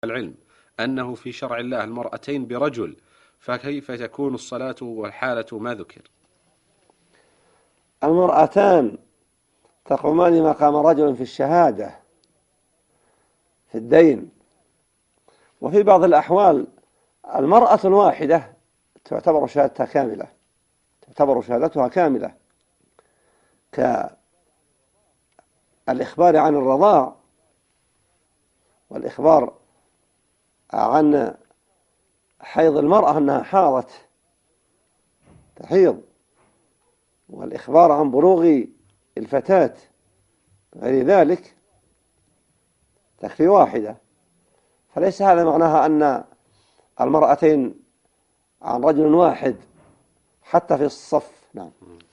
العلم أنه في شرع الله المرأتين برجل، فكيف تكون الصلاة والحالة ما ذكر؟ المرأتان تقومان مقام رجل في الشهادة في الدين، وفي بعض الأحوال المرأة الواحدة تعتبر شهادتها كاملة كالإخبار عن الرضاع، والإخبار عن حيض المرأة أنها تحيض، والإخبار عن بلوغ الفتاة، غير ذلك تكفي واحدة. فليس هذا معناها أن المرأتين عن رجل واحد حتى في الصف. نعم.